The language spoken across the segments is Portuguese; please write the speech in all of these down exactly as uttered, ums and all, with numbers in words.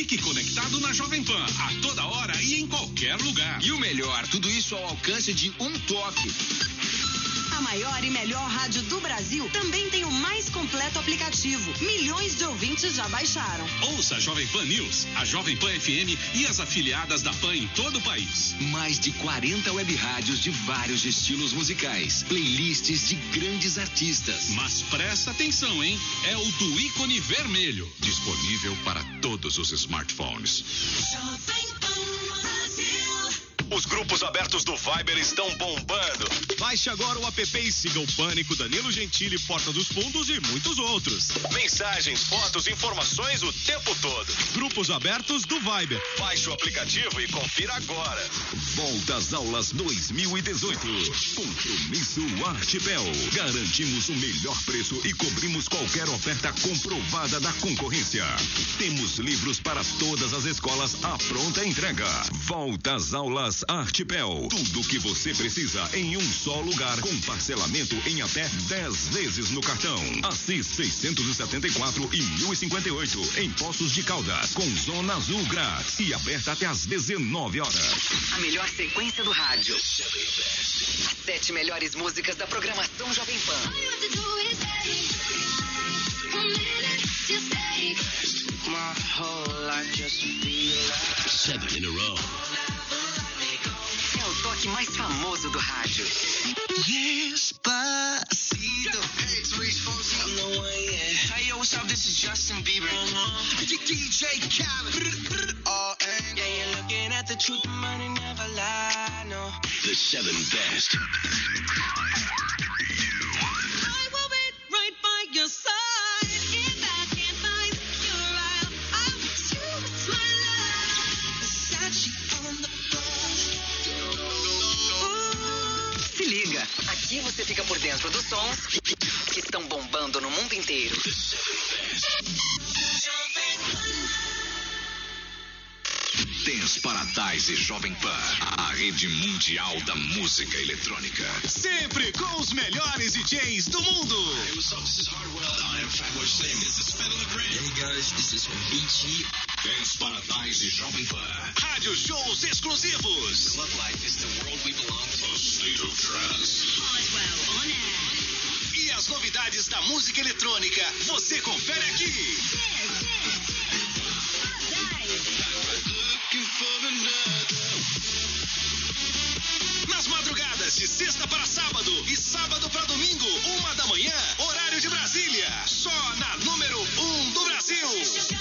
Fique conectado na Jovem Pan, a toda hora e em qualquer lugar. E o melhor, tudo isso ao alcance de um toque. A maior e melhor rádio do Brasil também tem o mais completo aplicativo. Milhões de ouvintes já baixaram. Ouça a Jovem Pan News, a Jovem Pan F M e as afiliadas da Pan em todo o país. Mais de quarenta web rádios de vários estilos musicais, playlists de grandes artistas. Mas presta atenção, hein? É o do ícone vermelho. Disponível para todos os smartphones. Os grupos abertos do Viber estão bombando. Baixe agora o app e siga o Pânico, Danilo Gentili, Porta dos Fundos e muitos outros. Mensagens, fotos, informações o tempo todo. Grupos abertos do Viber. Baixe o aplicativo e confira agora. Volta às aulas dois mil e dezoito. Compromisso Artipel. Garantimos o melhor preço e cobrimos qualquer oferta comprovada da concorrência. Temos livros para todas as escolas à pronta entrega. Volta às aulas Artipel. Tudo o que você precisa em um só lugar, com parcelamento em até dez vezes no cartão. Assis seiscentos e setenta e quatro e mil e cinquenta e oito em Poços de Caldas, com Zona Azul grátis e aberta até às dezenove horas. A melhor sequência do rádio. As sete melhores músicas da programação Jovem Pan. Seven in a row. É o toque mais famoso do rádio. Despacito. Hey, it's Reese Fonsi. I'm the one, yeah. Hey, yo, what's up? This is Justin Bieber. Uh-huh. D J Khaled. Oh, and yeah, you're looking at the truth, the money never lie, no. The seven best. I will be right by your side. If I can't find your eye, I will choose my love. Versace on the Se liga, aqui você fica por dentro dos sons que estão bombando no mundo inteiro. Dance Paradise Jovem Pan, a rede mundial da música eletrônica. Sempre com os melhores D Js do mundo. Hey, what's up? This is Hardwell. I am Fatboy Slim. This is Federal Grant. Hey guys, this is B T. Dance Paradise Jovem Pan. Rádio shows exclusivos. Love life is the world we belong to. A state of trance. Hardwell on air. E as novidades da música eletrônica, você confere aqui. Nas madrugadas de sexta para sábado e sábado para domingo, uma da manhã, horário de Brasília. Só na número um do Brasil.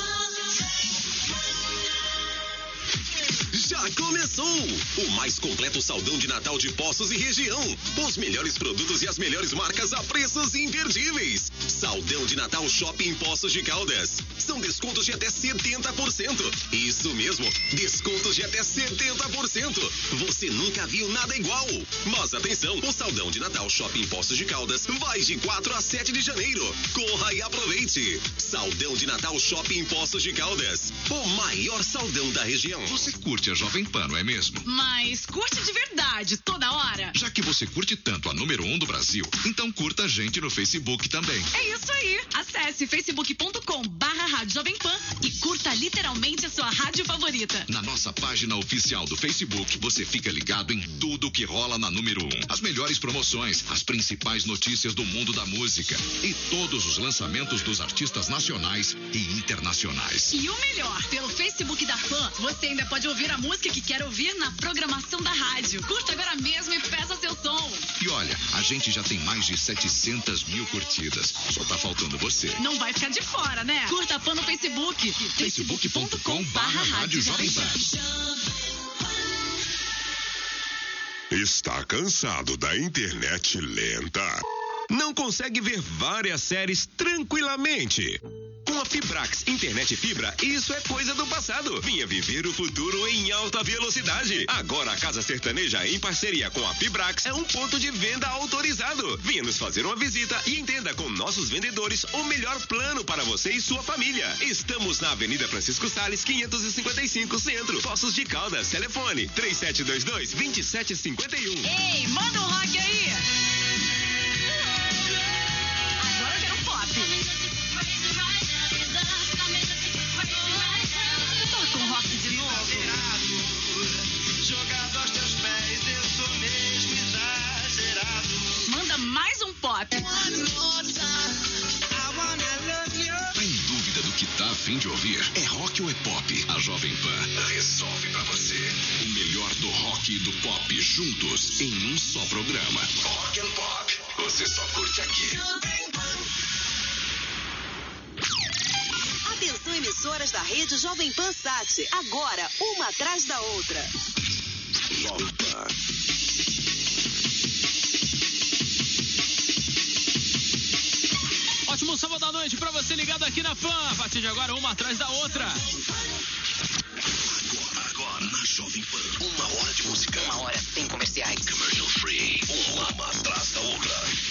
Já começou o mais completo saldão de Natal de Poços e região. Os melhores produtos e as melhores marcas a preços imperdíveis. Saldão de Natal Shopping Poços de Caldas. São descontos de até setenta por cento. Isso mesmo, descontos de até setenta por cento. Você nunca viu nada igual. Mas atenção, o Saldão de Natal Shopping Poços de Caldas vai de quatro a sete de janeiro. Corra e aproveite. Saldão de Natal Shopping Poços de Caldas. O maior saldão da região. Você curte a Jovem Pan, não é mesmo? Mas curte de verdade, toda hora. Já que você curte tanto a número um do Brasil, então curta a gente no Facebook também. É isso aí. Acesse facebook ponto com barra Rádio Jovem Pan e curta literalmente a sua rádio favorita. Na nossa página oficial do Facebook, você fica ligado em tudo que rola na número um. As melhores promoções, as principais notícias do mundo da música e todos os lançamentos dos artistas nacionais e internacionais. E o melhor, pelo Facebook da Pan, você ainda pode ouvir a música que quer ouvir na programação da rádio. Curta agora mesmo e peça seu som. E olha, a gente já tem mais de setecentas mil curtidas. Só tá faltando você. Não vai ficar de fora, né? Curta a Pan no Facebook. facebook ponto com barra Rádio Jovem Pan. Está cansado da internet lenta? Não consegue ver várias séries tranquilamente? Com a Fibrax Internet Fibra, isso é coisa do passado. Vinha viver o futuro em alta velocidade. Agora a Casa Sertaneja, em parceria com a Fibrax, é um ponto de venda autorizado. Venha nos fazer uma visita e entenda com nossos vendedores o melhor plano para você e sua família. Estamos na Avenida Francisco Salles, quinhentos e cinquenta e cinco, Centro, Poços de Caldas. Telefone três sete dois dois, dois sete cinco um. Ei, manda um rock aí. Agora eu quero um pop. pop. Em dúvida do que tá a fim de ouvir? É rock ou é pop? A Jovem Pan resolve pra você. O melhor do rock e do pop juntos em um só programa. Rock and Pop. Você só curte aqui. Atenção, emissoras da rede Jovem Pan Sat. Agora, uma atrás da outra. Jovem Pan. Ótimo sábado à noite pra você ligado aqui na Pan. A partir de agora, uma atrás da outra. Agora, agora, na Jovem Pan. Uma hora de música. Uma hora sem comerciais. Commercial free. Uma atrás da outra.